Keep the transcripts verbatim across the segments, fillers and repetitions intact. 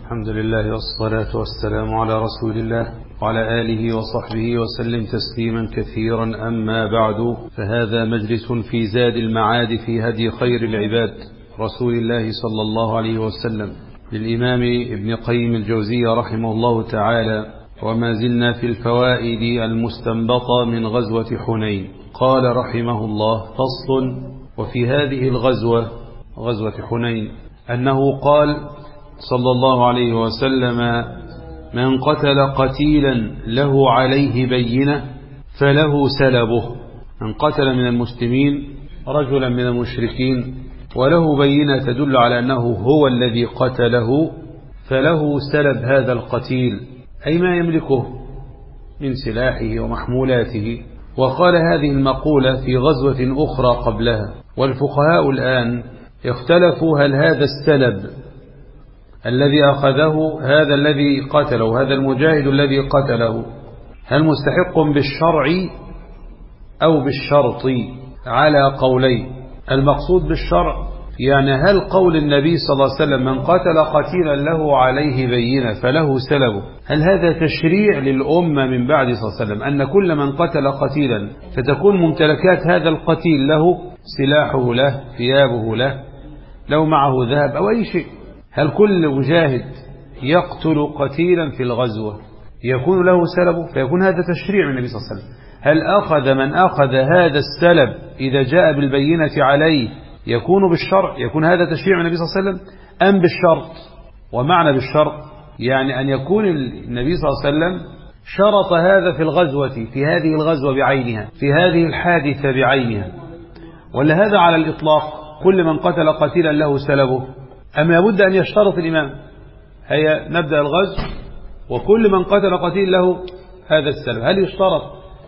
الحمد لله والصلاة والسلام على رسول الله وعلى آله وصحبه وسلم تسليما كثيرا. أما بعد، فهذا مجلس في زاد المعاد في هدي خير العباد رسول الله صلى الله عليه وسلم للإمام ابن قيم الجوزية رحمه الله تعالى. وما زلنا في الفوائد المستنبطة من غزوة حنين. قال رحمه الله: فصل. وفي هذه الغزوة غزوة حنين أنه قال صلى الله عليه وسلم: من قتل قتيلا له عليه بينة فله سلبه. من قتل من المسلمين رجلا من المشركين وله بينة تدل على أنه هو الذي قتله فله سلب هذا القتيل، أي ما يملكه من سلاحه ومحمولاته. وقال هذه المقولة في غزوة أخرى قبلها. والفقهاء الآن اختلفوا هل هذا السلب الذي أخذه هذا الذي قتله، هذا المجاهد الذي قتله، هل مستحق بالشرع أو بالشرط؟ على قولين. المقصود بالشرع يعني هل قول النبي صلى الله عليه وسلم: من قتل قتيلا له عليه بينة فله سلبه، هل هذا تشريع للأمة من بعد صلى الله عليه وسلم أن كل من قتل قتيلا فتكون ممتلكات هذا القتيل له، سلاحه له، ثيابه له، لو معه ذهب أو أي شيء؟ هل كل مجاهد يقتل قتيلا في الغزوة يكون له سلبه؟ فيكون هذا تشريع من النبي صلى الله عليه وسلم. هل أخذ من أخذ هذا السلب إذا جاء بالبينة عليه يكون بالشرع، يكون هذا تشريع من النبي صلى الله عليه وسلم، أم بالشرط؟ ومعنى بالشرط يعني أن يكون النبي صلى الله عليه وسلم شرط هذا في الغزوة، في هذه الغزوة بعينها، في هذه الحادثة بعينها، ولا هذا على الإطلاق كل من قتل قتيلا له سلبه؟ أم لابد أن يشترط الإمام؟ هيا نبدأ الغزو وكل من قتل قتيل له هذا السلب، هل يشترط؟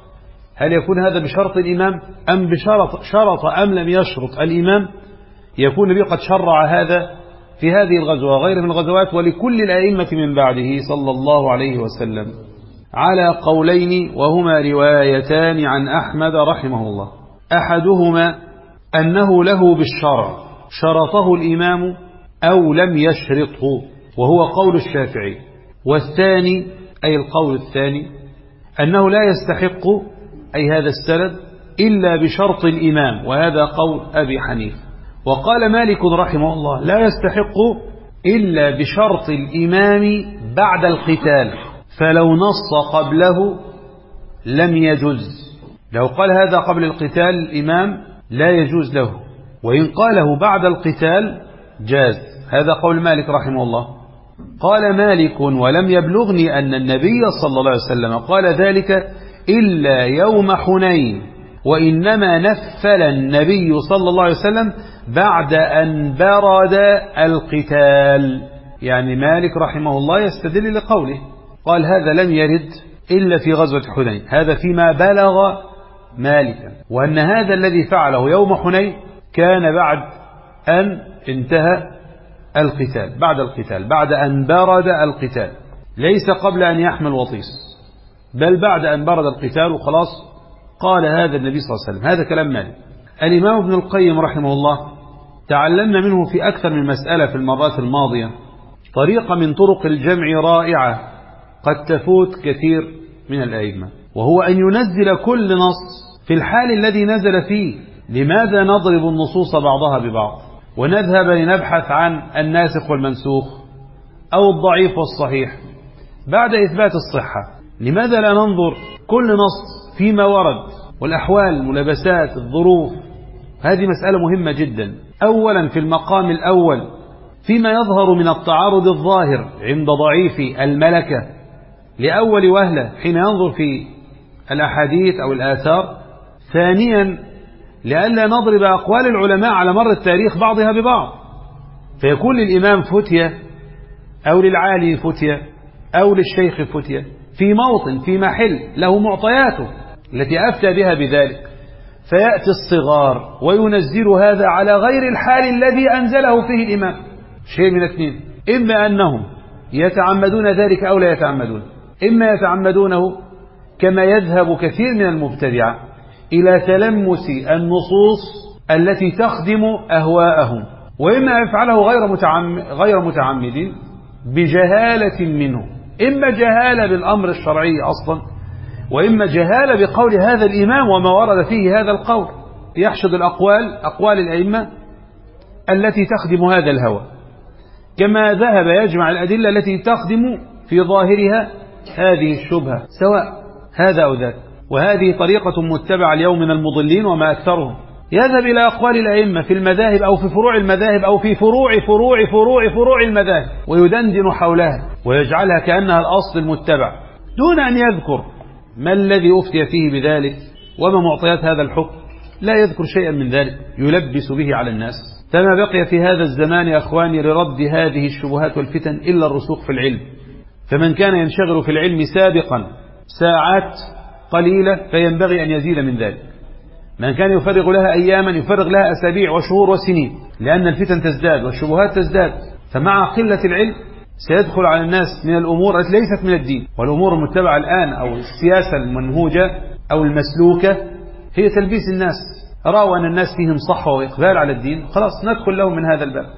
هل يكون هذا بشرط الإمام أم بشرط شرط أم لم يشرط الإمام؟ يكون النبي قد شرع هذا في هذه الغزوة وغيرها من الغزوات ولكل الأئمة من بعده صلى الله عليه وسلم، على قولين وهما روايتان عن أحمد رحمه الله. أحدهما أنه له بالشرع، شرطه الإمام أو لم يشرطه، وهو قول الشافعي. والثاني أي القول الثاني أنه لا يستحق أي هذا السلب إلا بشرط الإمام، وهذا قول أبي حنيفة. وقال مالك رحمه الله: لا يستحق إلا بشرط الإمام بعد القتال، فلو نص قبله لم يجوز. لو قال هذا قبل القتال الإمام لا يجوز له، وإن قاله بعد القتال جاز. هذا قول مالك رحمه الله. قال مالك: ولم يبلغني أن النبي صلى الله عليه وسلم قال ذلك إلا يوم حنين، وإنما نفل النبي صلى الله عليه وسلم بعد أن برد القتال. يعني مالك رحمه الله يستدل لقوله، قال هذا لم يرد إلا في غزوة حنين، هذا فيما بلغ مالكا، وأن هذا الذي فعله يوم حنين كان بعد أن انتهى القتال، بعد القتال، بعد أن برد القتال، ليس قبل أن يحمل وطيس، بل بعد أن برد القتال وخلاص قال هذا النبي صلى الله عليه وسلم. هذا كلام مالك. الإمام ابن القيم رحمه الله تعلمنا منه في أكثر من مسألة في المرات الماضية طريقة من طرق الجمع رائعة قد تفوت كثير من الأئمة، وهو أن ينزل كل نص في الحال الذي نزل فيه. لماذا نضرب النصوص بعضها ببعض ونذهب لنبحث عن الناسخ والمنسوخ أو الضعيف والصحيح بعد إثبات الصحة؟ لماذا لا ننظر كل نص فيما ورد والأحوال، الملابسات، الظروف؟ هذه مسألة مهمة جدا. أولا في المقام الأول فيما يظهر من التعارض الظاهر عند ضعيف الملكة لأول وهلة حين ينظر في الأحاديث أو الآثار. ثانيا لئلا نضرب أقوال العلماء على مر التاريخ بعضها ببعض، فيكون للإمام فتية أو للعالي فتية أو للشيخ فتية في موطن، في محل له معطياته التي أفتى بها بذلك، فيأتي الصغار وينزل هذا على غير الحال الذي أنزله فيه الإمام. شيء من اثنين: إما أنهم يتعمدون ذلك أو لا يتعمدون، إما يتعمدونه كما يذهب كثير من المبتدعة إلى تلمس النصوص التي تخدم أهواءهم، وإما يفعله غير متعمد, غير متعمد بجهالة منه، إما جهالة بالأمر الشرعي أصلا، وإما جهالة بقول هذا الإمام وما ورد فيه هذا القول. يحشد الأقوال أقوال الأئمة التي تخدم هذا الهوى، كما ذهب يجمع الأدلة التي تخدم في ظاهرها هذه الشبهة، سواء هذا أو ذاك. وهذه طريقة متبعة اليوم من المضلين وما أكثرهم، يذهب إلى أقوال الأئمة في المذاهب أو في فروع المذاهب أو في فروع فروع فروع فروع المذاهب، ويدندن حولها ويجعلها كأنها الأصل المتبع، دون أن يذكر ما الذي أفتي فيه بذلك وما معطيات هذا الحكم. لا يذكر شيئا من ذلك، يلبس به على الناس. فما بقي في هذا الزمان يا أخواني لرد هذه الشبهات والفتن إلا الرسوخ في العلم. فمن كان ينشغل في العلم سابقا ساعات قليلة فينبغي أن يزيد من ذلك. من كان يفرغ لها أياما يفرغ لها أسابيع وشهور وسنين، لأن الفتن تزداد والشبهات تزداد. فمع قلة العلم سيدخل على الناس من الأمور التي ليست من الدين. والأمور المتبعة الآن أو السياسة المنهوجة أو المسلوكة هي تلبيس الناس. رأوا أن الناس فيهم صحوة وإقبال على الدين، خلاص ندخل لهم من هذا الباب،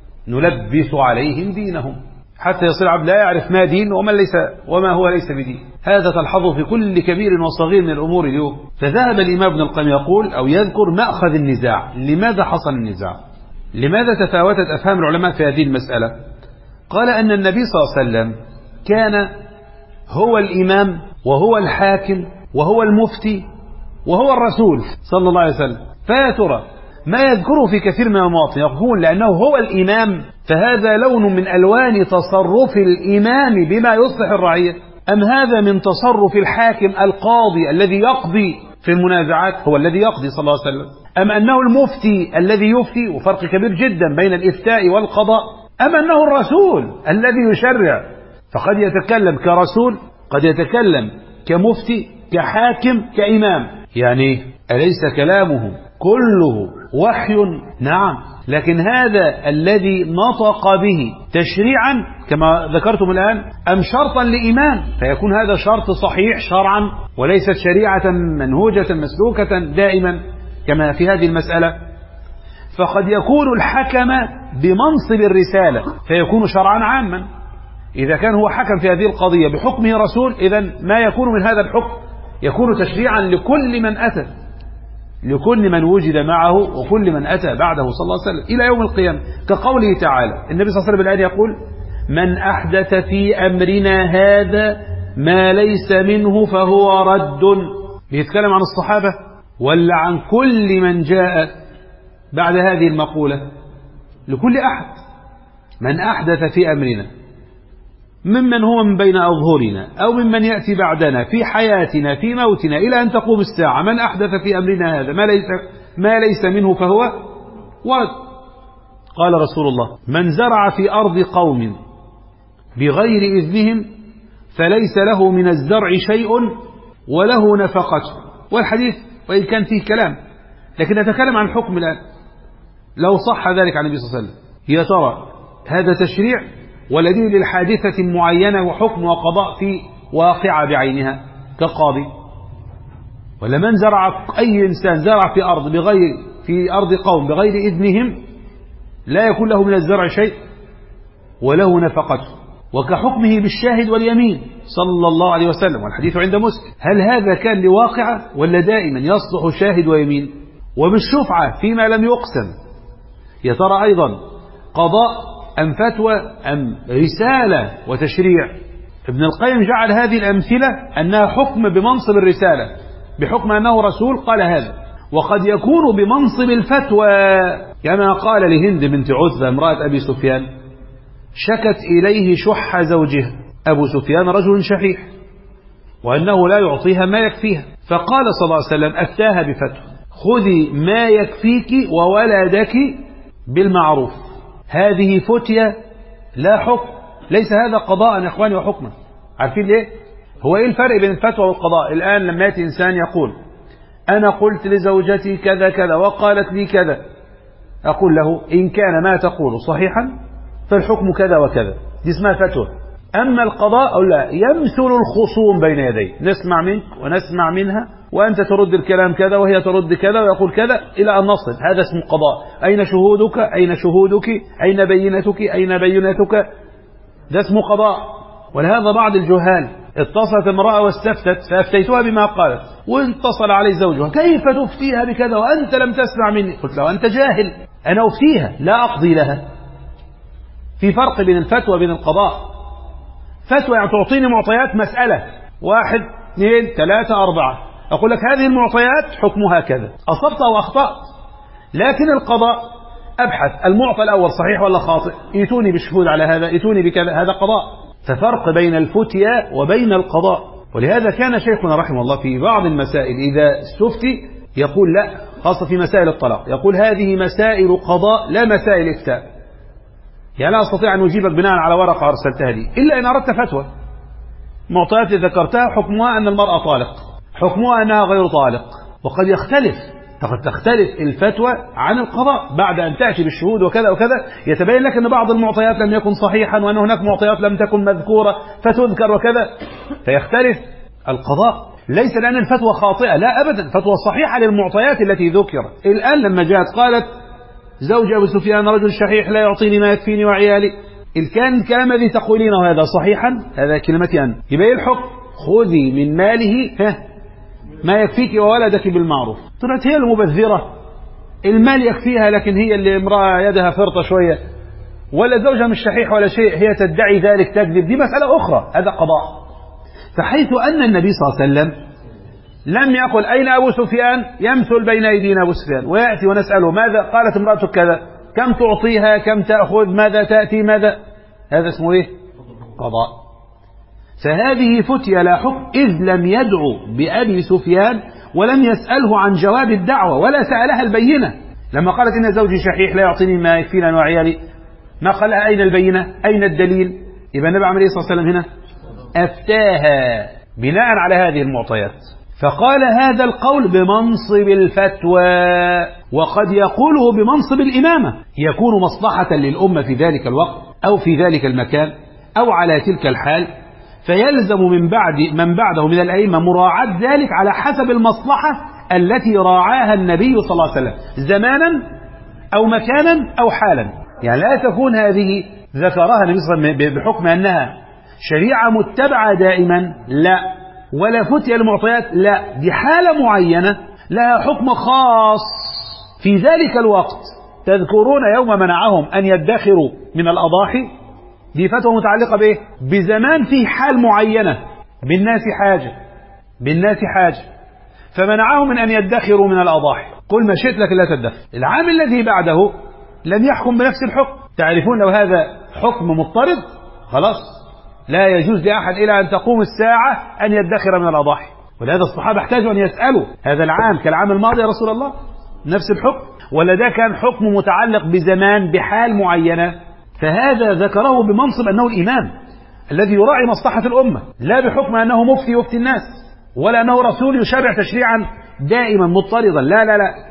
نلبس عليهم دينهم حتى يصير عبد لا يعرف ما دين وما ليس وما هو ليس بدين. هذا تلحظه في كل كبير وصغير من الأمور اليوم. فذهب الإمام ابن القيم يقول أو يذكر مأخذ النزاع. لماذا حصل النزاع؟ لماذا تفاوتت أفهام العلماء في هذه المسألة؟ قال أن النبي صلى الله عليه وسلم كان هو الإمام وهو الحاكم وهو المفتي وهو الرسول صلى الله عليه وسلم. فيا ترى ما يذكره في كثير من المواطن يقول لأنه هو الإمام فهذا لون من ألوان تصرف الإمام بما يصلح الرعية، أم هذا من تصرف الحاكم القاضي الذي يقضي في المنازعات، هو الذي يقضي صلى الله عليه وسلم، أم أنه المفتي الذي يفتي، وفرق كبير جدا بين الإفتاء والقضاء، أم أنه الرسول الذي يشرع. فقد يتكلم كرسول، قد يتكلم كمفتي، كحاكم، كإمام. يعني أليس كلامه كله وحي؟ نعم، لكن هذا الذي نطق به تشريعا كما ذكرتم الآن أم شرطا لإمام، فيكون هذا شرط صحيح شرعا وليست شريعة منهوجة مسلوكة دائما كما في هذه المسألة. فقد يكون الحكم بمنصب الرسالة فيكون شرعا عاما، إذا كان هو حكم في هذه القضية بحكمه رسول، إذن ما يكون من هذا الحكم يكون تشريعا لكل من أتى، لكل من وجد معه وكل من أتى بعده صلى الله عليه وسلم إلى يوم القيامة. كقوله تعالى النبي صلى الله عليه وسلم الآن يقول من أحدث في أمرنا هذا ما ليس منه فهو رد. بيتكلم عن الصحابة ولا عن كل من جاء بعد هذه المقولة؟ لكل أحد. من أحدث في أمرنا ممن هو من بين أظهرنا أو ممن يأتي بعدنا في حياتنا في موتنا إلى أن تقوم الساعة، من أحدث في أمرنا هذا ما ليس, ما ليس منه فهو ورد. قال رسول الله من زرع في أرض قوم بغير إذنهم فليس له من الزرع شيء وله نفقته. والحديث وإن كان فيه كلام لكن نتكلم عن الحكم الآن لو صح ذلك عن النبي صلى الله عليه وسلم. يا ترى هذا تشريع ولا دين للحادثة معينة وحكم وقضاء في واقعة بعينها كقاضي؟ ولا من زرع أي إنسان زرع في أرض بغير في أرض قوم بغير إذنهم لا يكون له من الزرع شيء وله نفقته، وكحكمه بالشاهد واليمين صلى الله عليه وسلم، والحديث عند مسلم. هل هذا كان لواقعة ولا دائما يصلح شاهد ويمين؟ وبالشفعة فيما لم يقسم يا ترى أيضا قضاء أم فتوى أم رسالة وتشريع؟ ابن القيم جعل هذه الأمثلة أنها حكم بمنصب الرسالة بحكم أنه رسول، قال هذا. وقد يكون بمنصب الفتوى كما قال لهند بنت عتبة امرأة أبي سفيان شكت إليه شح زوجها، أبو سفيان رجل شحيح وأنه لا يعطيها ما يكفيها، فقال صلى الله عليه وسلم أفتاها بفتوى خذي ما يكفيك وولدك بالمعروف. هذه فتية لا حكم، ليس هذا قضاء يا إخواني وحكما. عارفين ليه؟ هو إيه الفرق بين الفتوى والقضاء؟ الآن لما يأتي إنسان يقول أنا قلت لزوجتي كذا كذا وقالت لي كذا، أقول له إن كان ما تقول صحيحا فالحكم كذا وكذا، دي اسمها فتوى. أما القضاء أو لا يمثل الخصوم بين يدي، نسمع منك ونسمع منها وأنت ترد الكلام كذا وهي ترد كذا ويقول كذا إلى أن نصل، هذا اسم قضاء. أين شهودك؟ أين شهودك؟ أين بينتك؟ أين بينتك؟ ده اسمه قضاء. ولهذا بعض الجهال اتصلت امرأة واستفتت فأفتيتها بما قالت، واتصل عليه زوجها كيف تفتيها بكذا وأنت لم تسمع مني؟ قلت له أنت جاهل، أنا أفتيها لا أقضي لها. في فرق بين الفتوى وبين القضاء. فتوى يعني تعطيني معطيات مسألة واحد اثنين ثلاثة أربعة، أقول لك هذه المعطيات حكمها كذا، أصبت أو أخطأت. لكن القضاء أبحث المعطى الأول صحيح ولا خاطئ، ائتوني بالشهود على هذا، ائتوني بكذا، هذا قضاء. ففرق بين الفتيا وبين القضاء. ولهذا كان شيخنا رحمه الله في بعض المسائل إذا استفتي يقول لا، خاصة في مسائل الطلاق، يقول هذه مسائل قضاء لا مسائل إفتاء. يعني لا أستطيع أن أجيبك بناء على ورقة أرسلتها لي إلا إن أردت فتوى. معطيات ذكرتها حكمها أن المرأة طالق، حكمها أنها غير طالق، وقد يختلف، فقد تختلف الفتوى عن القضاء بعد أن تأتي بالشهود وكذا وكذا، يتبين لك أن بعض المعطيات لم يكن صحيحا وأن هناك معطيات لم تكن مذكورة فتذكر وكذا، فيختلف القضاء. ليس لأن الفتوى خاطئة، لا أبدا، فتوى صحيحة للمعطيات التي ذكرت. الآن لما جاءت قالت زوج أبو سفيان رجل شحيح لا يعطيني ما يكفيني وعيالي، إن كان الكلام الذي تقولينه هذا صحيحا، هذا كلمتي أنا، يبقى الحكم خذي من ماله ما يكفيك وولدك بالمعروف. طلعت هي المبذرة، المال يكفيها لكن هي اللي امرأة يدها فرطة شوية، ولا زوجها مش شحيح ولا شيء، هي تدعي ذلك تكذب، دي مسألة أخرى، هذا قضاء. فحيث أن النبي صلى الله عليه وسلم لم يقل أين أبو سفيان يمثل بين أيدينا أبو سفيان، ويأتي ونسأله ماذا قالت امرأتك كذا، كم تعطيها، كم تأخذ، ماذا تأتي، ماذا، هذا اسمه إيه؟ قضاء. فهذه فتية لا حكم، إذ لم يدعو بأبي سفيان ولم يسأله عن جواب الدعوة ولا سألها البينة. لما قالت إن زوجي شحيح لا يعطيني ما يكفينا وعيالي، ما قال لها أين البينة، أين الدليل؟ يبقى النبي عمل إيه صلى الله عليه وسلم هنا؟ أفتاها بناء على هذه المعطيات. فقال هذا القول بمنصب الفتوى، وقد يقوله بمنصب الإمامة، يكون مصلحة للأمة في ذلك الوقت أو في ذلك المكان أو على تلك الحال، فيلزم من بعد من بعده من الأئمة مراعاة ذلك على حسب المصلحة التي راعاها النبي صلى الله عليه وسلم زمانا أو مكانا أو حالا. يعني لا تكون هذه ذكرها النبي صلى الله عليه وسلم بحكم أنها شريعة متبعة دائما، لا، ولا فتية المعطيات، لا، دي حالة معينة لها حكم خاص في ذلك الوقت. تذكرون يوم منعهم أن يدخروا من الأضاحي، دي فتوى متعلقة بإيه؟ بزمان فيه حال معينة، بالناس حاجة، بالناس حاجة، فمنعهم من أن يدخروا من الأضاحي، قل ما شئت لكن لا تدخر. العام الذي بعده لم يحكم بنفس الحكم. تعرفون لو هذا حكم مضطرد خلاص لا يجوز لأحد إلى أن تقوم الساعة أن يدخر من الأضاحي. ولهذا الصحابة احتاجوا أن يسألوا هذا العام كالعام الماضي يا رسول الله نفس الحكم، ولا ده كان حكم متعلق بزمان بحال معينة؟ فهذا ذكره بمنصب أنه الإمام الذي يراعي مصلحة الأمة، لا بحكم أنه مفتي يفتي الناس، ولا أنه رسول يشرع تشريعا دائما مضطردا، لا لا لا،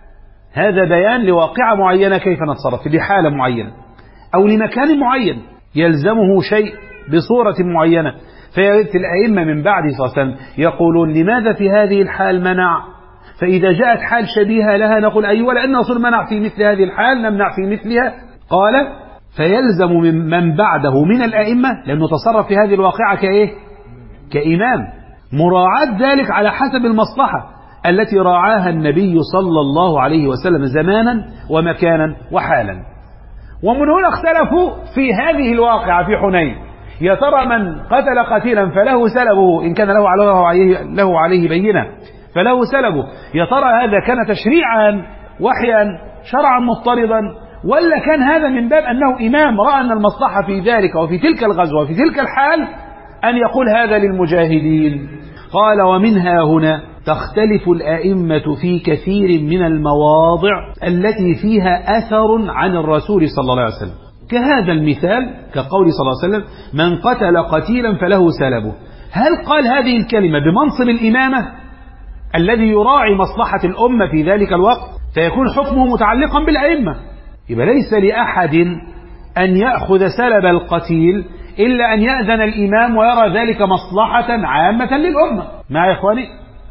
هذا بيان لواقعة معينة كيف نتصرف في حالة معينة أو لمكان معين يلزمه شيء بصورة معينة. فيأتي الأئمة من بعد صلى الله عليه وسلم يقولون لماذا في هذه الحال منع؟ فإذا جاءت حال شبيهة لها نقول أيوة لأن الرسول منع في مثل هذه الحال نمنع في مثلها. قال فيلزم من بعده من الأئمة لأنه تصرف في هذه الواقعة كإيه؟ كإمام، مراعاة ذلك على حسب المصلحة التي راعاها النبي صلى الله عليه وسلم زمانا ومكانا وحالا. ومن هنا اختلفوا في هذه الواقعة في حنين، يا ترى من قتل قتيلا فله سلبه إن كان له عليه, له عليه بينة فله سلبه، يا ترى هذا كان تشريعا وحيا شرعا مضطردا، ولا كان هذا من باب أنه إمام رأى أن المصلحة في ذلك وفي تلك الغزوة وفي تلك الحال أن يقول هذا للمجاهدين؟ قال ومنها هنا تختلف الأئمة في كثير من المواضع التي فيها أثر عن الرسول صلى الله عليه وسلم، كهذا المثال كقول صلى الله عليه وسلم من قتل قتيلا فله سلبه. هل قال هذه الكلمة بمنصب الإمامة الذي يراعي مصلحة الأمة في ذلك الوقت فيكون حكمه متعلقا بالأئمة؟ يبقى ليس لأحد أن يأخذ سلب القتيل إلا أن يأذن الإمام ويرى ذلك مصلحة عامة للأمة. مع يا إخواني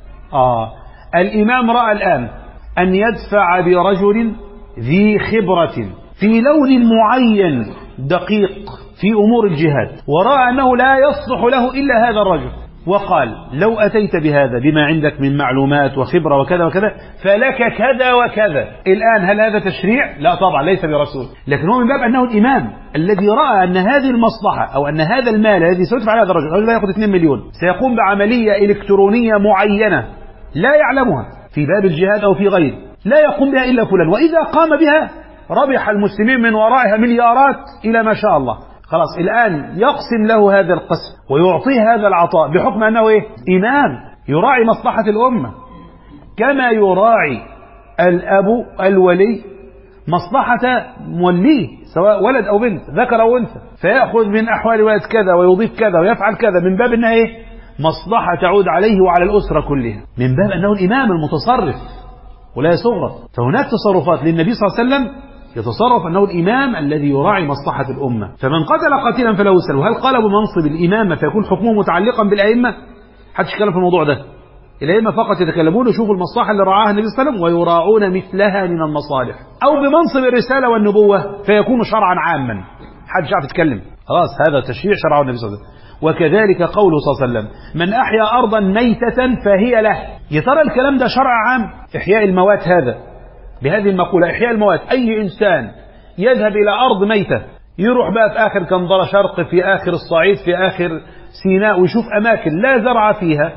آه الإمام رأى الآن أن يدفع برجل ذي خبرة في لون معين دقيق في أمور الجهاد، ورأى أنه لا يصلح له إلا هذا الرجل، وقال لو أتيت بهذا بما عندك من معلومات وخبرة وكذا وكذا فلك كذا وكذا. الآن هل هذا تشريع؟ لا طبعا، ليس برسول، لكن هو من باب أنه الإمام الذي رأى أن هذه المصلحة أو أن هذا المال الذي سيدفع على هذا الرجل، الرجل لا يأخذ اثنين مليون، سيقوم بعملية إلكترونية معينة لا يعلمها في باب الجهاد أو في غيره، لا يقوم بها إلا فلان، وإذا قام بها ربح المسلمين من ورائها مليارات إلى ما شاء الله. خلاص الآن يقسم له هذا القسم ويعطيه هذا العطاء بحكم أنه إيه؟ إمام يراعي مصلحة الأمة، كما يراعي الأب الولي مصلحة موليه سواء ولد أو بنت ذكر أو أنثى، فيأخذ من أحوال ولد كذا ويضيف كذا ويفعل كذا من باب أنها إيه؟ مصلحة تعود عليه وعلى الأسرة كلها، من باب أنه الإمام المتصرف ولا يصغر. فهناك تصرفات للنبي صلى الله عليه وسلم يتصرف أنه الإمام الذي يراعي مصلحة الأمة. فمن قتل قتيلا فله سلب، هل قال بمنصب الإمامة فيكون حكمه متعلقا بالأئمة؟ حدش يتكلم في الموضوع ده، الأئمة فقط يتكلمون ويشوفوا المصلحة اللي رعاها النبي صلى الله عليه وسلم ويراعون مثلها من المصالح. أو بمنصب الرسالة والنبوة فيكون شرعا عاما، حدش يعرف يتكلم، خلاص هذا تشريع شرعه النبي صلى الله عليه وسلم. وكذلك قوله صلى الله عليه وسلم من أحيا أرضا ميتة فهي له. يا ترى الكلام ده شرع عام؟ إحياء الموات هذا بهذه المقولة إحياء الموات، أي إنسان يذهب إلى أرض ميتة يروح بقى في آخر كنضرة شرق، في آخر الصعيد، في آخر سيناء، ويشوف أماكن لا زرع فيها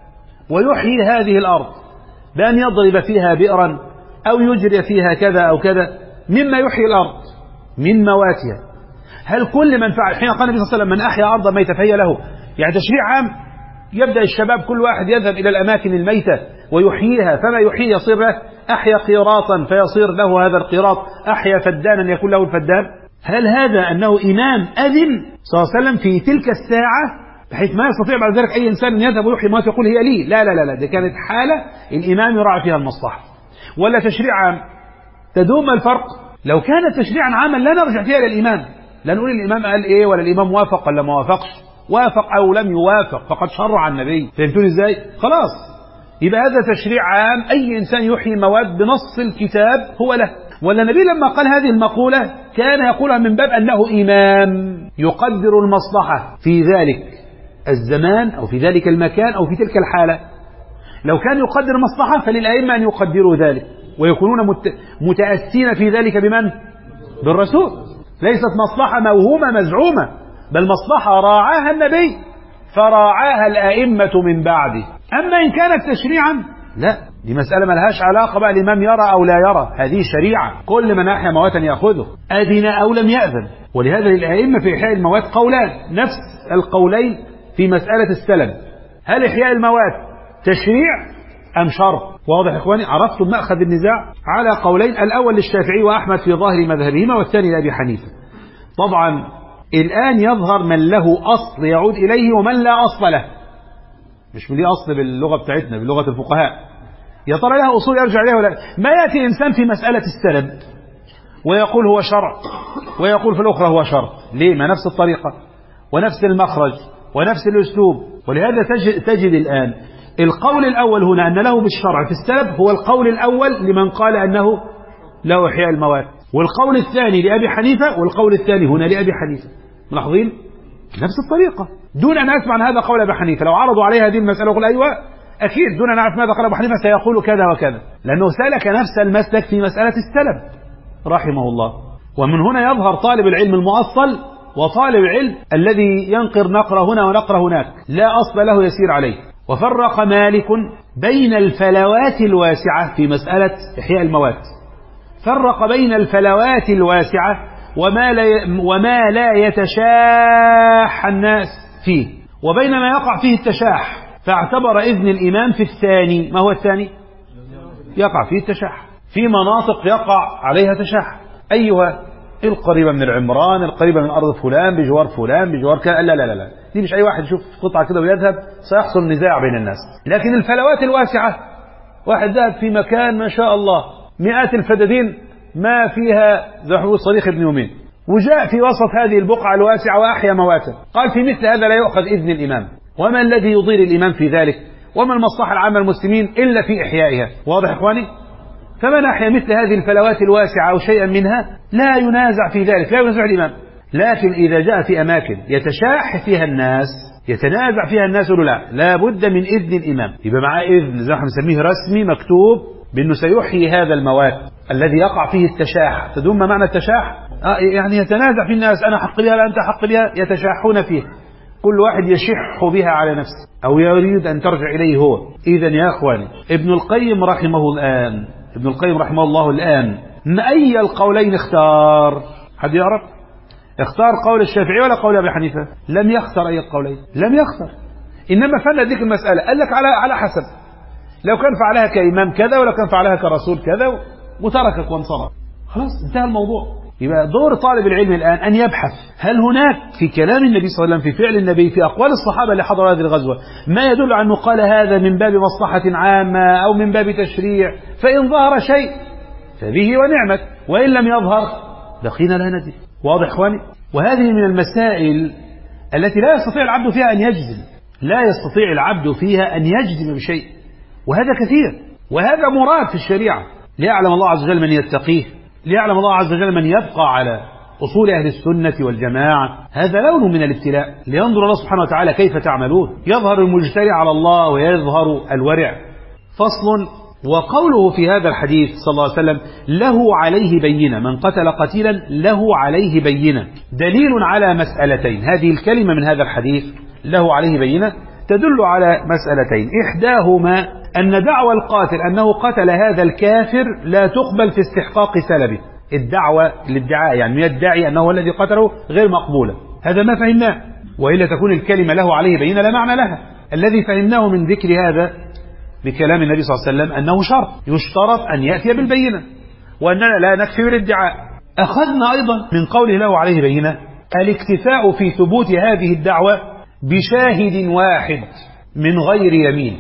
ويحيي هذه الأرض بأن يضرب فيها بئرا أو يجري فيها كذا أو كذا مما يحيي الأرض من مواتها. هل كل من فعل حين قال النبي صلى الله عليه وسلم من أحيا أرضا ميتة فهي له، يعني تشريع عام؟ يبدأ الشباب كل واحد يذهب إلى الأماكن الميتة ويحييها، فما يحيي يصير له أحيا قيراطا فيصير له هذا القيراط، أحيا فدانا يكون له الفدان. هل هذا أنه إمام أذن صلى الله عليه وسلم في تلك الساعة بحيث ما يستطيع بعد ذلك أي إنسان أن يذهب ويحيي موت يقول هي لي؟ لا لا لا لا، دي كانت حالة الإمام يراعي فيها المصلحة. ولا تشريع عام؟ تدوم الفرق. لو كانت تشريعا عاما لا نرجع فيها إلى الإمام، لا نقول الإمام قال إيه ولا الإمام وافق ولا ما وافقش، وافق أو لم يوافق فقد شرع النبي. فهمتوني إزاي؟ خلاص يبقى هذا تشريع عام، أي إنسان يحيي مواد بنص الكتاب هو له. ولا النبي لما قال هذه المقولة كان يقولها من باب أنه إمام يقدر المصلحة في ذلك الزمان أو في ذلك المكان أو في تلك الحالة. لو كان يقدر مصلحة فللأئمة أن يقدروا ذلك ويكونون متأسين في ذلك بمن؟ بالرسول. ليست مصلحة موهومة مزعومة، بل مصلحة راعاها النبي فراعاها الأئمة من بعده. أما إن كانت تشريعا لا، دي مسألة ملهاش علاقة بقى الإمام يرى أو لا يرى، هذه شريعة كل من أحيا مواتا يأخذه أذن أو لم يأذن. ولهذا للأئمة في إحياء الموات قولان، نفس القولين في مسألة السلم، هل إحياء الموات تشريع أم شرط؟ واضح يا إخواني؟ عرفتم مأخذ النزاع على قولين، الأول للشافعي وأحمد في ظاهر مذهبهما، والثاني لأبي حنيفة. طبعا الآن يظهر من له أصل يعود إليه ومن لا أصل له، مش من ليه أصل باللغة بتاعتنا بلغة الفقهاء، يا ترى لها أصول يرجع إليها ولا. ما يأتي إنسان في مسألة السلب ويقول هو شرع ويقول في الأخرى هو شرط، ليه؟ ما نفس الطريقة ونفس المخرج ونفس الأسلوب. ولهذا تجد, تجد الآن القول الأول هنا أن له بالشرع في السلب هو القول الأول لمن قال أنه له إحياء الموات، والقول الثاني لأبي حنيفة، والقول الثاني هنا لأبي حنيفة. ملاحظين؟ نفس الطريقة، دون أن أسمع عن هذا قول أبي حنيفة. لو عرضوا عليه هذه المسألة وقال أيوة أكيد دون أن أعرف ماذا قال أبو حنيفة سيقول كذا وكذا، لأنه سلك نفس المسلك في مسألة السلب رحمه الله. ومن هنا يظهر طالب العلم المؤصل وطالب العلم الذي ينقر نقر هنا ونقر هناك لا أصل له يسير عليه. وفرق مالك بين الفلوات الواسعة في مسألة إحياء الموات، فرق بين الفلوات الواسعة وما لا وما لا يتشاح الناس فيه، وبين ما يقع فيه التشاح، فاعتبر إذن الإمام في الثاني. ما هو الثاني؟ يقع فيه التشاح، في مناطق يقع عليها تشاح، أيها القريبة من العمران، القريبة من أرض فلان، بجوار فلان، بجوار كذا. لا لا لا لا، دي مش أي واحد يشوف قطعة كده ويذهب، سيحصل نزاع بين الناس. لكن الفلوات الواسعة، واحد ذهب في مكان ما شاء الله مئات الفدادين ما فيها زحوة صريخ ابن يومين، وجاء في وسط هذه البقعة الواسعة وأحيا مواتا، قال في مثل هذا لا يؤخذ إذن الإمام. وما الذي يضير الإمام في ذلك؟ وما المصلحة العامة المسلمين إلا في إحيائها؟ واضح إخواني؟ فمن أحيا مثل هذه الفلوات الواسعة أو شيئا منها لا ينازع في ذلك، لا ينازع الإمام. لكن إذا جاء في أماكن يتشاح فيها الناس، يتنازع فيها الناس، له لا لا بد من إذن الإمام، يبقى معاه إذن زي ما احنا بنسميه رسمي مكتوب بأنه سيحيي هذا المواد الذي يقع فيه التشاح. تدوم ما معنى التشاح؟ آه يعني يتنازع في الناس، أنا حق لها لا أنت حق لها، يتشاحون فيه، كل واحد يشح بها على نفسه أو يريد أن ترجع إليه هو. إذن يا أخواني، ابن القيم رحمه الآن ابن القيم رحمه الله الآن ما أي القولين اختار؟ حد يعرف؟ اختار قول الشافعي ولا قول أبي حنيفة؟ لم يختار أي القولين، لم يختار، إنما فند ذيك المسألة، قال لك على على حسب، لو كان فعلها كإمام كذا ولو كان فعلها كرسول كذا، وتركك وانصرف، خلاص انتهى الموضوع. يبقى دور طالب العلم الآن أن يبحث هل هناك في كلام النبي صلى الله عليه وسلم، في فعل النبي، في أقوال الصحابة اللي حضروا هذه الغزوة ما يدل على أنه قال هذا من باب مصلحة عامة أو من باب تشريع، فإن ظهر شيء فبه ونعمت، وإن لم يظهر بقينا لا ندري. واضح إخواني؟ وهذه من المسائل التي لا يستطيع العبد فيها أن يجزم، لا يستطيع العبد فيها أن يجزم بشيء، وهذا كثير، وهذا مراد في الشريعة، ليعلم الله عز وجل من يتقيه، ليعلم الله عز وجل من يبقى على أصول أهل السنة والجماعة. هذا لون من الابتلاء، لينظر الله سبحانه وتعالى كيف تعملون، يظهر المجتري على الله ويظهر الورع. فصل. وقوله في هذا الحديث صلى الله عليه وسلم له عليه بينة، من قتل قتيلا له عليه بينة، دليل على مسألتين. هذه الكلمة من هذا الحديث له عليه بينة تدل على مسألتين، إحداهما أن دعوى القاتل أنه قتل هذا الكافر لا تقبل في استحقاق سلبه. الدعوة الادعاء يعني يدعي أنه الذي قتله غير مقبولة، هذا ما فهمناه، وإلا تكون الكلمة له عليه بينة لا معنى لها. الذي فهمناه من ذكر هذا بكلام النبي صلى الله عليه وسلم أنه شرط، يشترط أن يأتي بالبينة، وأننا لا نكفي بالادعاء. أخذنا أيضا من قوله له عليه بينة الاكتفاء في ثبوت هذه الدعوة بشاهد واحد من غير يمين.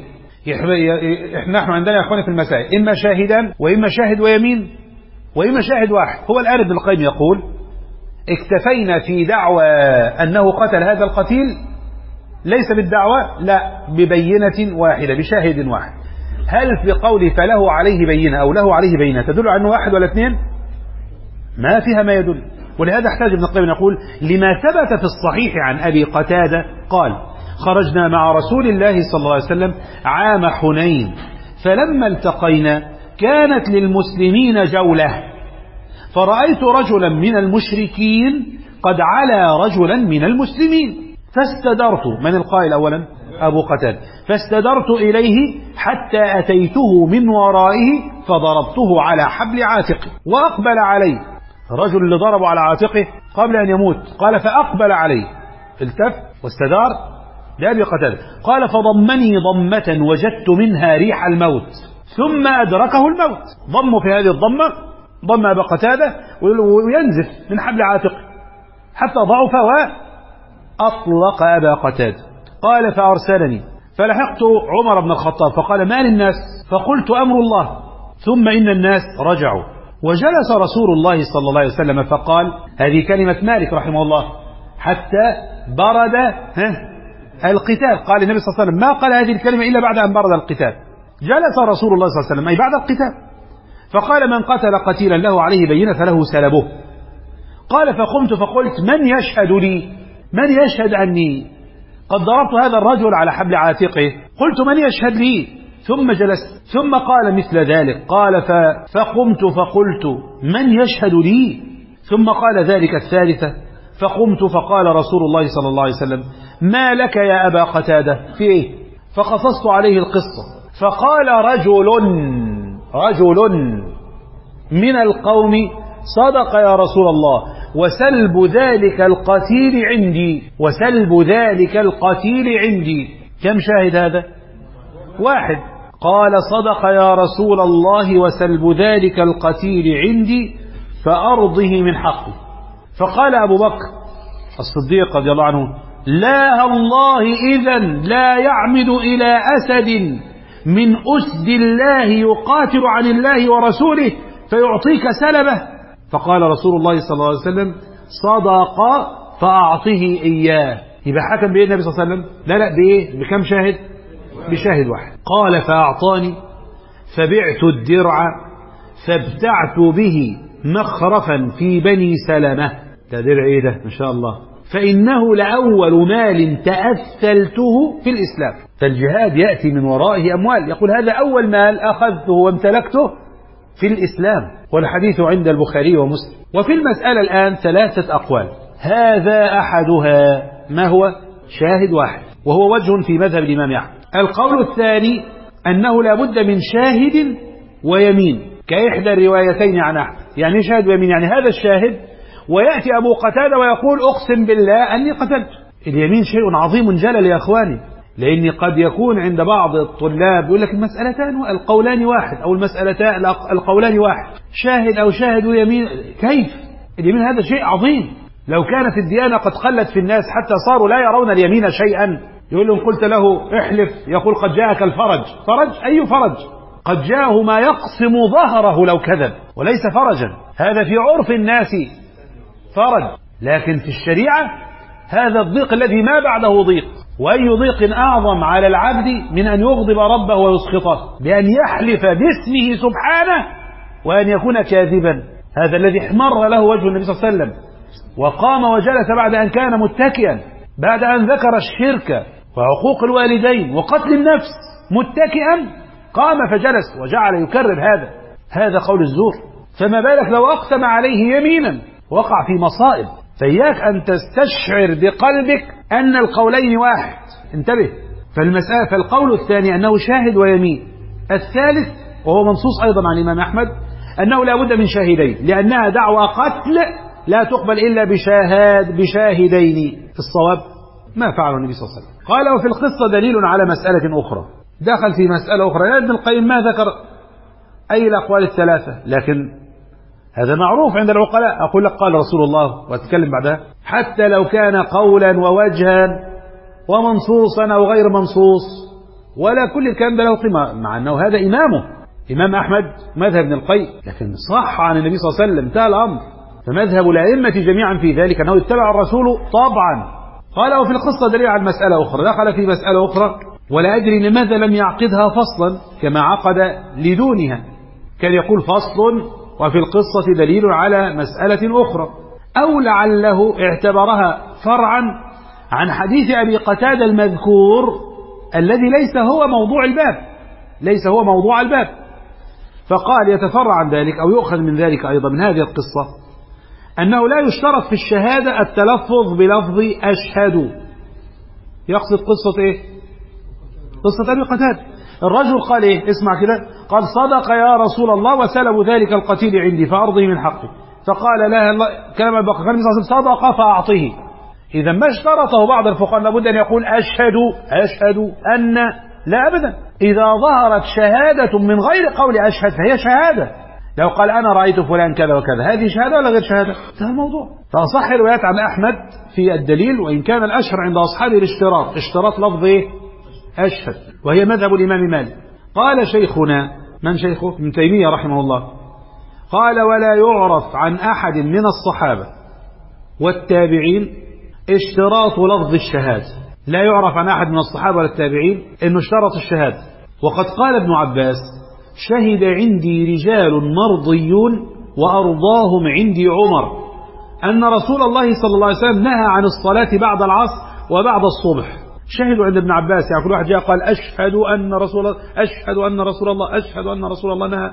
نحن عندنا يا أخواني في المسائل إما شاهدان وإما شاهد ويمين وإما شاهد واحد. هو الآن ابن القيم يقول اكتفينا في دعوى أنه قتل هذا القتيل، ليس بالدعوة، لا، ببينة واحدة، بشاهد واحد. هل في قوله فله عليه بينة أو له عليه بينة تدل على أنه واحد ولا اثنين؟ ما فيها ما يدل. ولهذا احتاج ابن القيم يقول لما ثبت في الصحيح عن أبي قتادة قال خرجنا مع رسول الله صلى الله عليه وسلم عام حنين، فلما التقينا كانت للمسلمين جولة، فرأيت رجلا من المشركين قد علا رجلا من المسلمين، فاستدرت. من القائل أولا؟ أبو قتادة. فاستدرت إليه حتى أتيته من ورائه فضربته على حبل عاتقه وأقبل عليه. الرجل اللي ضربه على عاتقه قبل أن يموت، قال فأقبل عليه، التف واستدار، ده أبي قتادة. قال فضمني ضمة وجدت منها ريح الموت، ثم أدركه الموت. ضمه في هذه الضمة، ضم أبا قتادة وينزف من حبل عاتقه حتى ضعف وأطلق أبا قتادة. قال فأرسلني فلحقت عمر بن الخطاب فقال ما للناس؟ فقلت أمر الله، ثم إن الناس رجعوا. وجلس رسول الله صلى الله عليه وسلم فقال، هذه كلمة مالك رحمه الله، حتى برد القتال. قال النبي صلى الله عليه وسلم ما قال هذه الكلمة إلا بعد أن برد القتال. جلس رسول الله صلى الله عليه وسلم أي بعد القتال، فقال من قتل قتيلا له عليه بينة فله سلبه. قال فقمت فقلت من يشهد لي؟ من يشهد أني قد ضربت هذا الرجل على حبل عاتقه؟ قلت من يشهد لي؟ ثم جلست، ثم قال مثل ذلك. قال فقمت فقلت من يشهد لي؟ ثم قال ذلك الثالثة. فقمت فقال رسول الله صلى الله عليه وسلم ما لك يا أبا قتادة في إيه؟ فقصصت عليه القصة. فقال رجل رجل من القوم صدق يا رسول الله، وسلب ذلك القتيل عندي، وسلب ذلك القتيل عندي. كم شاهد هذا؟ واحد. قال صدق يا رسول الله وسلب ذلك القتيل عندي فأرضه من حقه. فقال أبو بكر الصديق رضي الله عنه لا الله إذن لا يعمد إلى أسد من أسد الله يقاتل عن الله ورسوله فيعطيك سلبه. فقال رسول الله صلى الله عليه وسلم صدق فأعطه إياه. يبقى حكم بإيه النبي صلى الله عليه وسلم؟ لا لا بإيه؟ بكم شاهد؟ بشاهد واحد. قال فأعطاني فبعت الدرع فابتعت به مخرفا في بني سلمة. ده درع ايه ده؟ ما شاء الله. فإنه لأول مال تأثلته في الإسلام. فالجهاد يأتي من ورائه أموال، يقول هذا أول مال أخذته وامتلكته في الإسلام. والحديث عند البخاري ومسلم. وفي المسألة الآن ثلاثة أقوال، هذا أحدها. ما هو؟ شاهد واحد، وهو وجه في مذهب الإمام أحمد. القول الثاني أنه لا بد من شاهد ويمين كإحدى الروايتين عن أحمد. يعني شاهد ويمين، يعني هذا الشاهد ويأتي أبو قتادة ويقول أقسم بالله أني قتلت. اليمين شيء عظيم جلل يا أخواني، لأن قد يكون عند بعض الطلاب يقول لك المسألتان القولان واحد، أو المسألتان القولان واحد، شاهد أو شاهد ويمين. كيف؟ اليمين هذا شيء عظيم. لو كانت الديانة قد قلت في الناس حتى صاروا لا يرون اليمين شيئا، يقول لهم قلت له احلف يقول قد جاءك الفرج. فرج؟ أي فرج؟ قد جاءه ما يقسم ظهره لو كذب، وليس فرجا. هذا في عرف الناس فرج، لكن في الشريعة هذا الضيق الذي ما بعده ضيق. وأي ضيق أعظم على العبد من أن يغضب ربه ويسخطه بأن يحلف باسمه سبحانه وأن يكون كاذبا. هذا الذي احمر له وجه النبي صلى الله عليه وسلم، وقام وجلس بعد أن كان متكئا، بعد أن ذكر الشرك وعقوق الوالدين وقتل النفس، متكئا قام فجلس وجعل يكرر هذا هذا قول الزور. فما بالك لو أقسم عليه يمينا، وقع في مصائب. فإياك أن تستشعر بقلبك أن القولين واحد، انتبه. فالمسألة فالقول الثاني أنه شاهد ويمين. الثالث وهو منصوص أيضا عن الإمام أحمد أنه لا بد من شاهدين، لأنها دعوى قتل لا تقبل إلا بشاهد بشاهدين. في الصواب ما فعله النبي صلى الله عليه وسلم. قال وفي القصة دليل على مسألة أخرى. دخل في مسألة أخرى، لأن ابن القيم ما ذكر أي الأقوال الثلاثة، لكن هذا معروف عند العقلاء. أقول لك قال رسول الله وأتكلم بعدها، حتى لو كان قولا ووجها ومنصوصا أو غير منصوص، ولا كل الكلام ده له قيمة، مع أنه هذا إمامه إمام أحمد مذهب ابن القيم، لكن صح عن النبي صلى الله عليه وسلم انتهى الأمر. فمذهب الأئمة جميعا في ذلك أنه اتبع الرسول طبعا. قال وفي القصة دليل على مسألة أخرى. دخل في مسألة أخرى ولا أدري لماذا لم يعقدها فصلا كما عقد لدونها. كان يقول فصل وفي القصة دليل على مسألة أخرى، أو لعله اعتبرها فرعا عن حديث أبي قتادة المذكور الذي ليس هو موضوع الباب ليس هو موضوع الباب فقال يتفرع عن ذلك أو يؤخذ من ذلك أيضا من هذه القصة أنه لا يشترط في الشهادة التلفظ بلفظ أشهد. يقصد قصة إيه؟ قصة أبي قتادة. الرجل قال إيه؟ اسمع كده، قال صدق يا رسول الله وسلبوا ذلك القتيل عندي فأرضه من حقه. فقال لا الله كلام البقى كان صدق فأعطيه. إذا ما اشترطه بعض الفقهاء لابد أن يقول أشهد أشهد أن، لا أبدا. إذا ظهرت شهادة من غير قول أشهد فهي شهادة. لو قال أنا رأيت فلان كذا وكذا، هذه شهادة ولا غير شهادة؟ هذا الموضوع. فأصح الروايات عن أحمد في الدليل، وإن كان الأشهر عند أصحابه الاشتراط، اشتراط لفظ أشهد، وهي مذهب الإمام مالك. قال شيخنا، من شيخه؟ ابن تيمية رحمه الله، قال ولا يعرف عن أحد من الصحابة والتابعين اشتراط لفظ الشهادة. لا يعرف عن أحد من الصحابة والتابعين أنه اشترط الشهادة. وقد قال ابن عباس شهد عندي رجال مرضيون وأرضاهم عندي عمر أن رسول الله صلى الله عليه وسلم نهى عن الصلاة بعد العصر وبعد الصبح. شهدوا عند ابن عباس، يعني كل واحد جاء قال أشهد أن رسول الله أشهد أن رسول الله أشهد أن رسول الله نهى.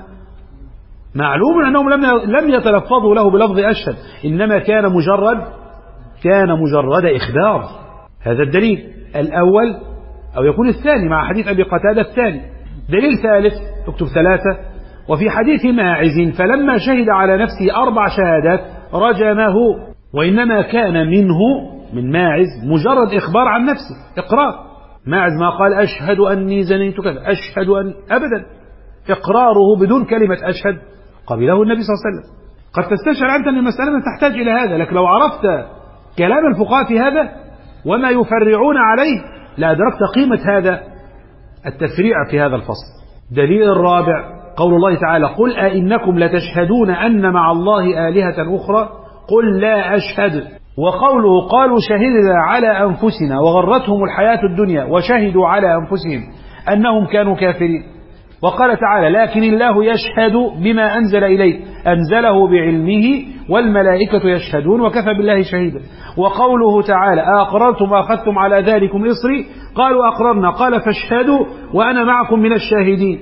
معلوم أنهم لم لم يتلفظوا له بلفظ أشهد، إنما كان مجرد كان مجرد إخبار. هذا الدليل الأول، أو يكون الثاني مع حديث أبي قتادة الثاني. دليل ثالث، اكتب ثلاثة. وفي حديث ماعز فلما شهد على نفسه أربع شهادات رجمه، وإنما كان منه من ماعز مجرد إخبار عن نفسه، إقرار. ماعز ما قال أشهد أني زنيت كذا، أشهد أن، أبدا. إقراره بدون كلمة أشهد قبله النبي صلى الله عليه وسلم. قد تستشعر أنت أن المسألة ما تحتاج إلى هذا، لكن لو عرفت كلام الفقهاء في هذا وما يفرعون عليه لأدركت قيمة هذا التفريع في هذا الفصل. دليل الرابع قول الله تعالى قل أئنكم لتشهدون أن مع الله آلهة أخرى قل لا أشهد. وقوله قالوا شهدنا على أنفسنا وغرتهم الحياة الدنيا وشهدوا على أنفسهم أنهم كانوا كافرين. وقال تعالى لكن الله يشهد بما أنزل إليك أنزله بعلمه والملائكة يشهدون وكفى بالله شهيدا. وقوله تعالى أقررتم وأخذتم على ذلكم إصري قالوا أقررنا قال فاشهدوا وأنا معكم من الشاهدين.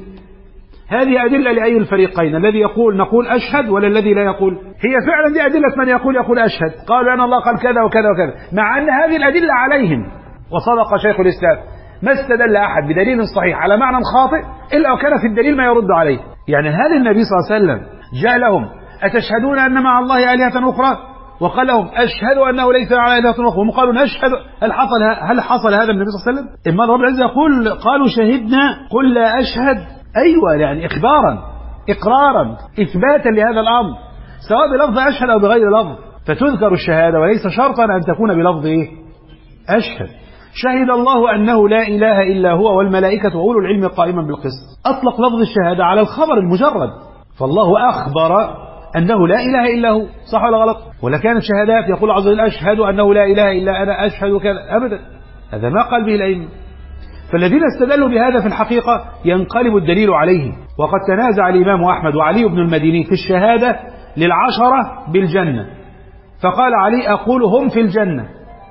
هذه أدلة لأي الفريقين، الذي يقول نقول أشهد ولا الذي لا يقول؟ هي فعلا دي أدلة من يقول يقول أشهد، قالوا أن الله قال كذا وكذا وكذا، مع أن هذه الأدلة عليهم. وصدق شيخ الإسلام ما استدل أحد بدليل صحيح على معنى خاطئ إلا وكان في الدليل ما يرد عليه. يعني هل النبي صلى الله عليه وسلم جاء لهم أتشهدون أن مع الله آلهة أخرى وقال لهم أشهد أنه ليس على آلهة أخرى، وهم قالوا نشهد؟ هل حصل هل حصل هذا النبي صلى الله عليه وسلم؟ إما رب العزة يقول قالوا شهدنا قل لا أشهد، أيوة يعني إخبارا إقرارا إثباتا لهذا الأمر سواء بلفظ أشهد أو بغير لفظ، فتذكر الشهادة وليس شرطا أن تكون بلفظ إيه؟ أشهد. شهد الله أنه لا إله إلا هو والملائكة وأولو العلم قائما بالقسط، أطلق لفظ الشهادة على الخبر المجرد، فالله أخبر أنه لا إله إلا هو، صح ولا غلط؟ ولا كانت شهادات يقول عز وجل أشهد أنه لا إله إلا أنا أشهد كذا، أبدا، هذا ما قال به الأئمة. فالذين استدلوا بهذا في الحقيقة ينقلب الدليل عليهم. وقد تنازع الإمام أحمد وعلي بن المديني في الشهادة للعشرة بالجنة، فقال علي أقول هم في الجنة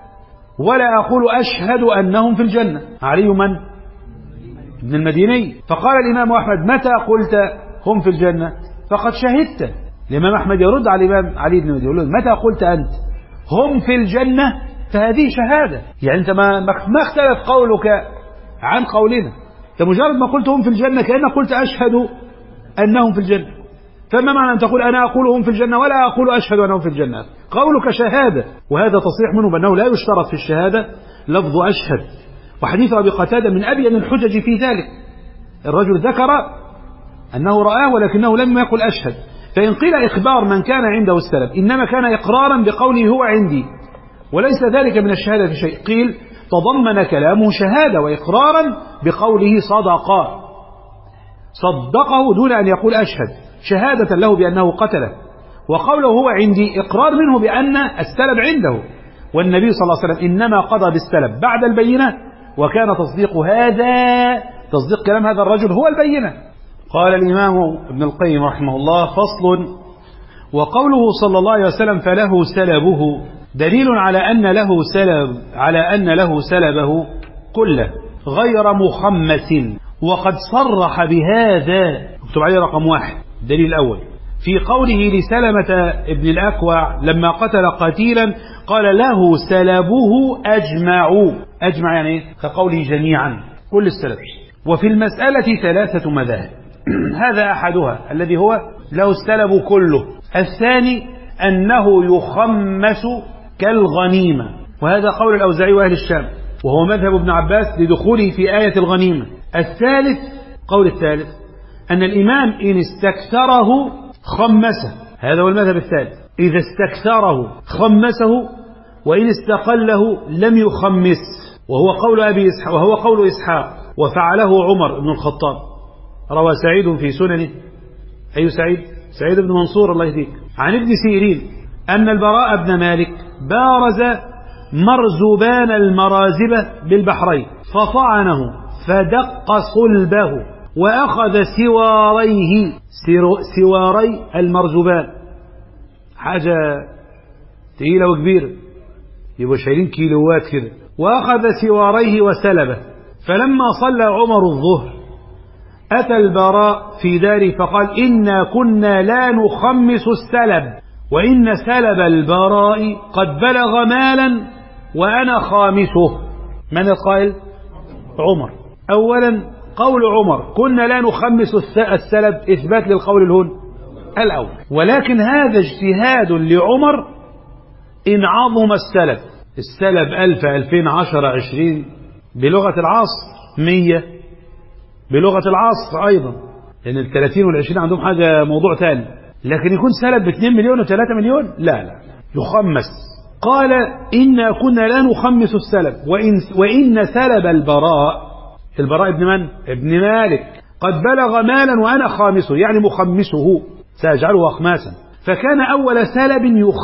ولا أقول أشهد أنهم في الجنة. علي من؟ ابن المديني. فقال الإمام أحمد متى قلت هم في الجنة فقد شهدت. الإمام أحمد يرد على الإمام علي بن المديني يقول له متى قلت أنت هم في الجنة فهذه شهادة، يعني أنت ما, ما اختلف قولك عن قولنا، أنت مجرد ما قلت هم في الجنة كأنك قلت أشهد أنهم في الجنة. فما معنى أن تقول أنا أقول هم في الجنة ولا أقول أشهد أنهم في الجنة؟ قولك شهادة، وهذا تصريح منه بأنه لا يشترط في الشهادة لفظ أشهد. وحديث أبي قتادة من أبين الحجج في ذلك، الرجل ذكر أنه رآه ولكنه لم يقل أشهد، فإن قيل إخبار من كان عنده السلف إنما كان إقرارا بقوله هو عندي وليس ذلك من الشهادة في شيء، قيل تضمن كلامه شهادة وإقرارا بقوله صدقا، صدقه دون أن يقول أشهد شهادة له بأنه قتله، وقوله هو عندي إقرار منه بأن السلب عنده، والنبي صلى الله عليه وسلم إنما قضى بالسلب بعد البينة، وكان تصديق هذا تصديق كلام هذا الرجل هو البينة. قال الإمام ابن القيم رحمه الله فصل: وقوله صلى الله عليه وسلم فله سلبه دليل على أن له سلب على أن له سلبه كله غير مخمس، وقد صرح بهذا، اكتب عليه رقم واحد الدليل الأول، في قوله لسلمة ابن الأكوع لما قتل قتيلا قال له سلبه أجمع، أجمع يعني ايه؟ كقوله جميعا كل السلب. وفي المسألة ثلاثة مذاهب، هذا أحدها الذي هو له السلب كله، الثاني أنه يخمس كالغنيمة، وهذا قول الأوزاعي وأهل الشام وهو مذهب ابن عباس لدخوله في آية الغنيمة. الثالث قول الثالث أن الإمام إن استكثره خمسه، هذا هو المذهب الثالث، إذا استكثره خمسه وإن استقله لم يخمس، وهو قول أبي إسحاق وهو قول إسحاق وفعله عمر بن الخطاب. روى سعيد في سننه، أي سعيد؟ سعيد بن منصور الله يهديك، عن ابن سيرين أن البراء بن مالك بارز مرزبان المرازبة بالبحرين فطعنه فدق صلبه وأخذ سواريه، سواري المرزبان حاجة تقيلة وكبيرة يبقى شايلين كيلوات كده، وأخذ سواريه وسلبه. فلما صلى عمر الظهر أتى البراء في داره فقال إنا كنا لا نخمس السلب، وإن سلب البراء قد بلغ مالا وأنا خامسه. من القائل؟ عمر. أولا قول عمر كنا لا نخمس السلب إثبات للقول الهون الأول، ولكن هذا اجتهاد لعمر إن عظم السلب، السلب ألف ألفين عشر عشرين بلغة العصر مية بلغة العصر أيضا، لأن الثلاثين والعشرين عندهم حاجة موضوع ثاني، لكن يكون سلب باثنين مليون وثلاثة مليون لا لا يخمس. قال إنا كنا لا نخمس السلب وإن, وإن سلب البراء، البراء ابن من؟ ابن مالك قد بلغ مالا وأنا خامسه، يعني مخمسه سأجعله أخماسا. فكان أول سلب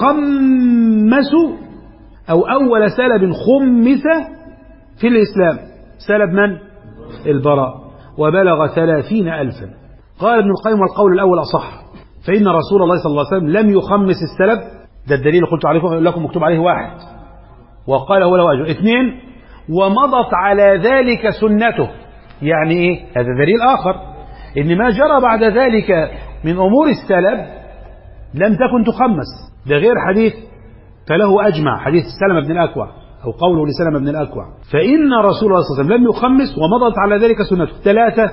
يخمس أو أول سلب خمس في الإسلام سلب من؟ البراء. وبلغ ثلاثين ألفا. قال ابن القيم والقول الأول أصح، فإن رسول الله صلى الله عليه وسلم لم يخمس السلب، ده الدليل قلت عليكم لكم مكتوب عليه واحد، وقال هو له أجر. اثنين، ومضت على ذلك سنته، يعني إيه؟ هذا دليل آخر إن ما جرى بعد ذلك من أمور السلب لم تكن تخمس، ده غير حديث فله أجمع، حديث سلمة بن الأكوع أو قوله لسلمة بن الأكوع، فإن رسول الله صلى الله عليه وسلم لم يخمس ومضت على ذلك سنته. ثلاثة،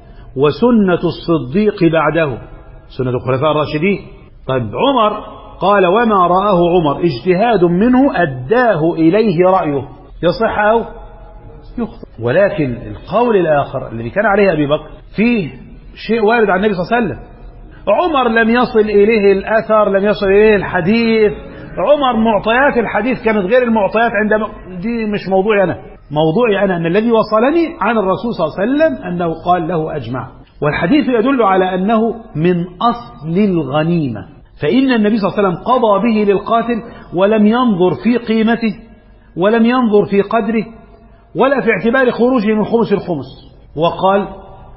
وسنة الصديق بعده، سنة الخلفاء الراشدين. طيب عمر قال وما رآه عمر اجتهاد منه أداه إليه رأيه، يصح أو يخطئ. ولكن القول الآخر الذي كان عليه أبي بكر فيه شيء وارد عن النبي صلى الله عليه وسلم، عمر لم يصل إليه الأثر، لم يصل إليه الحديث، عمر معطيات الحديث كانت غير المعطيات عندما، دي مش موضوعي أنا، موضوعي أنا أن الذي وصلني عن الرسول صلى الله عليه وسلم أنه قال له أجمع، والحديث يدل على أنه من أصل الغنيمة، فإن النبي صلى الله عليه وسلم قضى به للقاتل ولم ينظر في قيمته ولم ينظر في قدره ولا في اعتبار خروجه من خمس الخمس، وقال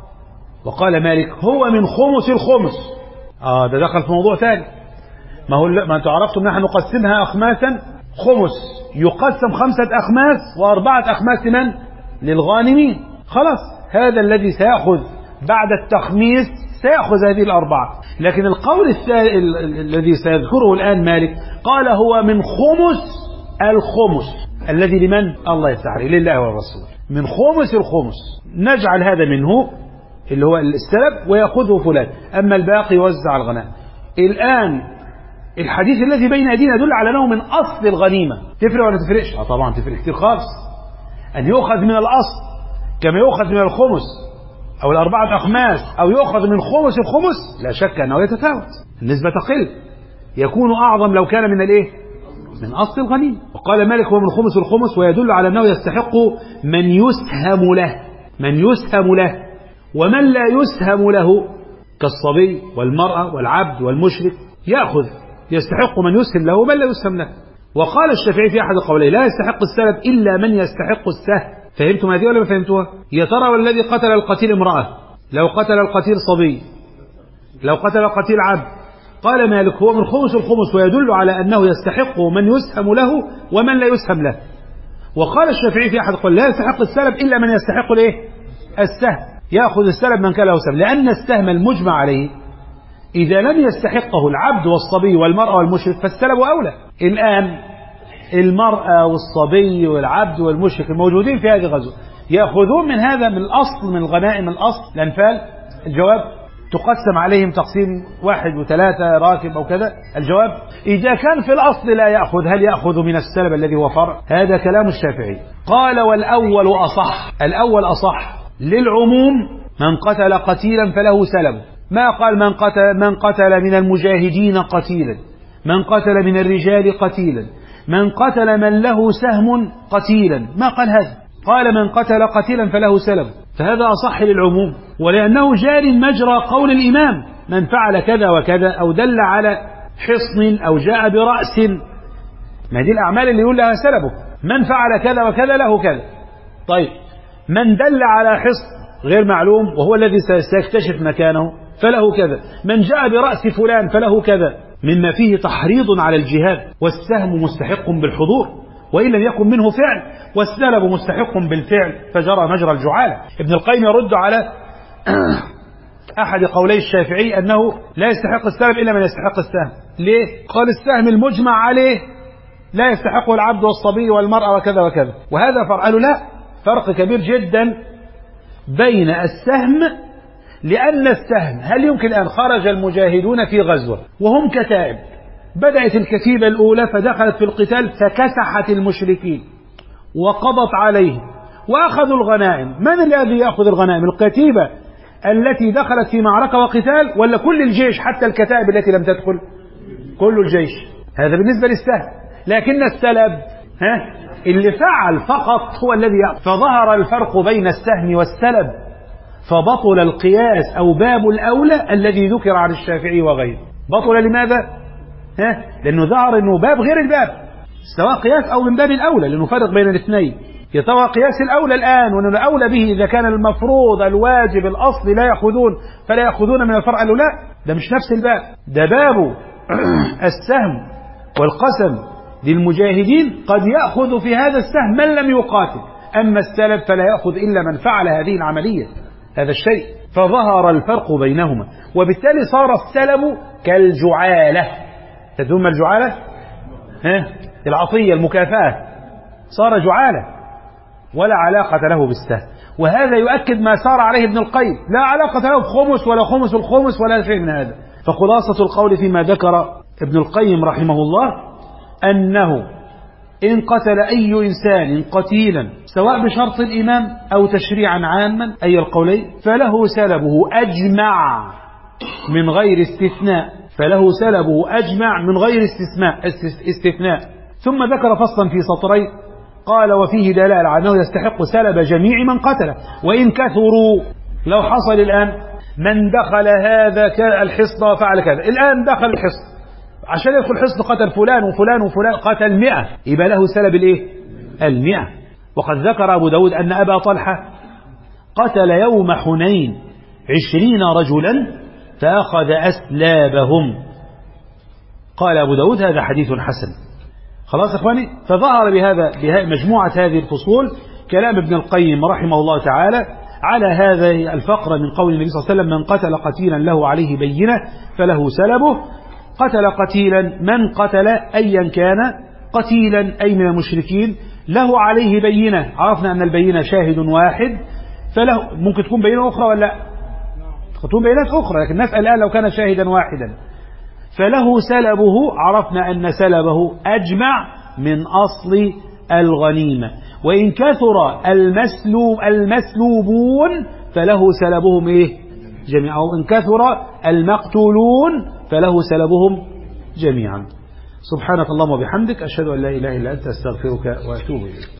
وقال مالك هو من خمس الخمس. آه ده دخل في موضوع ثاني، ما هو ما انتم عرفتم نحن نقسمها أخماسا، خمس يقسم خمسة أخماس وأربعة أخماس من؟ للغانمين. خلاص هذا الذي سيأخذ بعد التخميس سيأخذ هذه الأربعة، لكن القول الذي سيذكره الآن مالك قال هو من خمس الخمس الذي لمن؟ الله يفتح عليه، لله والرسول، من خمس الخمس نجعل هذا منه اللي هو السلب ويأخذه فلان، أما الباقي يوزع الغنائم. الآن الحديث الذي بين أيدينا يدل على أنه من أصل الغنيمة، تفرق ولا تفرقش؟ آه طبعا تفرق كتير خالص، أن يؤخذ من الأصل كما يؤخذ من الخمس أو الأربعة أخماس أو يؤخذ من خمس الخمس، لا شك أنه يتفاوت، النسبة تقل، يكون أعظم لو كان من الإيه؟ من أصل الغنيمة. وقال مالك هو من خمس الخمس، ويدل على أنه يستحق من يسهم له، من يسهم له، ومن لا يسهم له كالصبي والمرأة والعبد والمشرك يأخذ، يستحق من يسهم له ومن لا يسهم له. وقال الشافعي في أحد القولين لا يستحق السلب إلا من يستحق السهم. فهمتم هذه ولا ما فهمتوها؟ يا ترى والذي قتل القتيل امرأة، لو قتل القتيل صبي، لو قتل القتيل عبد، قال مالك هو من خمس الخمس، ويدل على أنه يستحق من يسهم له ومن لا يسهم له. وقال الشافعي في أحد القولين لا يستحق السلب إلا من يستحق الايه؟ السهم، يأخذ السلب من كان له سهم، لأن السهم المجمع عليه إذا لم يستحقه العبد والصبي والمرأة والمشرك فالسلب أولى. الآن المرأة والصبي والعبد والمشرك الموجودين في هذه الغزوة يأخذون من هذا، من الأصل، من الغنائم الأصل الأنفال. الجواب تقسم عليهم تقسيم واحد وثلاثة راكب أو كذا. الجواب إذا كان في الأصل لا يأخذ، هل يأخذ من السلب الذي هو فرع؟ هذا كلام الشافعي. قال والأول أصح، الأول أصح للعموم، من قتل قتيلا فله سلب، ما قال من قتل, من قتل من المجاهدين قتيلا، من قتل من الرجال قتيلا، من قتل من له سهم قتيلا، ما قال هذا، قال من قتل قتيلا فله سلب، فهذا أصح للعموم، ولأنه جار مجرى قول الإمام من فعل كذا وكذا أو دل على حصن أو جاء برأس، ما دي الأعمال اللي يقول لها سلبه، من فعل كذا وكذا له كذا. طيب من دل على حصن غير معلوم وهو الذي سيكتشف مكانه فله كذا، من جاء برأس فلان فله كذا، مما فيه تحريض على الجهاد، والسهم مستحق بالحضور وإن لم يكن منه فعل، والسلب مستحق بالفعل فجرى مجرى الجعالة. ابن القيم يرد على أحد قولي الشافعي أنه لا يستحق السلب إلا من يستحق السهم. ليه؟ قال السهم المجمع عليه لا يستحقه العبد والصبي والمرأة وكذا وكذا، وهذا فرق. قالوا لا، فرق كبير جدا بين السهم، لأن السهم هل يمكن أن خرج المجاهدون في غزوة وهم كتائب، بدأت الكتيبة الأولى فدخلت في القتال فكسحت المشركين وقضت عليهم وأخذوا الغنائم، من الذي يأخذ الغنائم؟ الكتيبة التي دخلت في معركة وقتال ولا كل الجيش حتى الكتائب التي لم تدخل؟ كل الجيش. هذا بالنسبة للسهم. لكن السلب ها اللي فعل فقط هو الذي يأخذ، فظهر الفرق بين السهم والسلب، فبطل القياس أو باب الأولى الذي ذكر عن الشافعي وغيره. بطل لماذا؟ ها؟ لأنه ظهر أنه باب غير الباب، سواء قياس أو من باب الأولى، لأنه فرق بين الاثنين. يا ترى قياس الأولى الآن وأن الأولى به إذا كان المفروض الواجب الأصلي لا يأخذون فلا يأخذون من الفرع؟ قالوا لا، ده مش نفس الباب، ده باب السهم والقسم للمجاهدين قد يأخذ في هذا السهم من لم يقاتل، أما السلب فلا يأخذ إلا من فعل هذه العملية هذا الشيء. فظهر الفرق بينهما، وبالتالي صار السلب كالجعالة. تدوم الجعالة ها؟ العطية المكافأة، صار جعالة ولا علاقة له بالسهم. وهذا يؤكد ما سار عليه ابن القيم، لا علاقة له بخمس ولا خمس الخمس ولا شيء من هذا. فخلاصة القول فيما ذكر ابن القيم رحمه الله أنه إن قتل أي إنسان قتيلا سواء بشرط الإمام أو تشريعا عاما أي القولين فله سلبه أجمع من غير استثناء، فله سلبه أجمع من غير استثناء استثناء ثم ذكر فصلا في سطرين قال وفيه دلالة على أنه يستحق سلب جميع من قتله وإن كثروا. لو حصل الآن من دخل هذا الحصن وفعل كذا، الآن دخل الحصن عشان يدخل حصن قتل فلان وفلان وفلان، قتل مئة، يبقى له سلب الايه؟ المئة. وقد ذكر أبو داود أن أبا طلحة قتل يوم حنين عشرين رجلا فأخذ أسلابهم. قال أبو داود هذا حديث حسن. خلاص إخواني، فظهر بهذا مجموعة هذه الفصول كلام ابن القيم رحمه الله تعالى على هذه الفقرة من قول النبي صلى الله عليه وسلم من قتل قتيلا له عليه بينة فله سلبه. قتل قتيلا من قتل أيا كان قتيلا أي من المشركين له عليه بينة، عرفنا أن البينة شاهد واحد، فله ممكن تكون بينة أخرى ولا تكون بينات أخرى، لكن نسأل الآن لو كان شاهدا واحدا فله سلبه، عرفنا أن سلبه أجمع من أصل الغنيمة. وإن كثر المسلوب المسلوبون فله سلبهم إيه؟ جميعا، أو إن كثر المقتولون فله سلبهم جميعا. سبحانك اللهم وبحمدك أشهد أن لا إله إلا أنت أستغفرك وأتوب إليك.